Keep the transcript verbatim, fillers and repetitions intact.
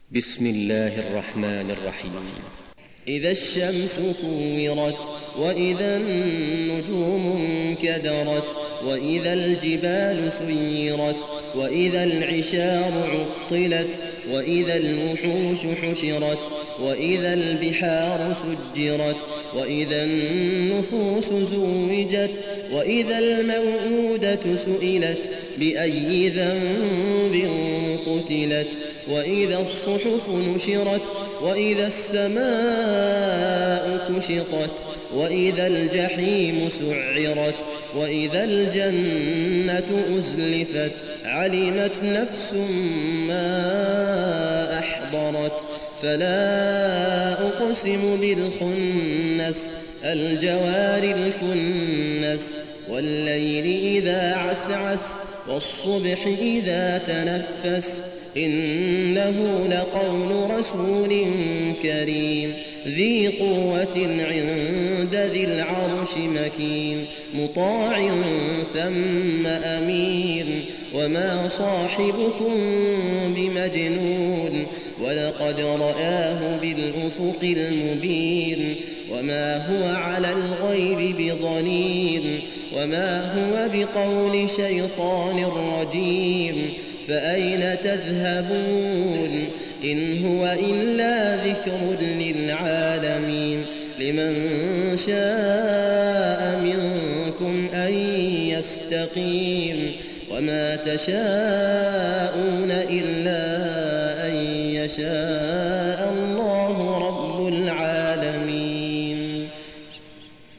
بسم الله الرحمن الرحيم. إذا الشمس كورت وإذا النجوم انكدرت وإذا الجبال سيرت وإذا العشار عطلت وإذا الوحوش حشرت وإذا البحار سجرت وإذا النفوس زوجت وإذا الموءودة سئلت بأي ذنب قتلت وإذا الصحف نشرت وإذا السماء كشطت وإذا الجحيم سعرت وإذا الجنة أزلفت علمت نفس ما أحضرت فلا أقسم بالخنس الجوار الكنس والليل إذا عسعس والصبح إذا تنفس إنه لقول رسول كريم ذي قوة عند ذي العرش مكين مطاع ثم أمين وما صاحبكم بمجنون ولقد رآه بالأفق المبين وما هو على الغيب بضنين وما هو بقول شيطان رجيم فأين تذهبون إن هو إلا ذكر للعالمين لمن شاء منكم أن يستقيم وما تشاءون إلا أن يشاء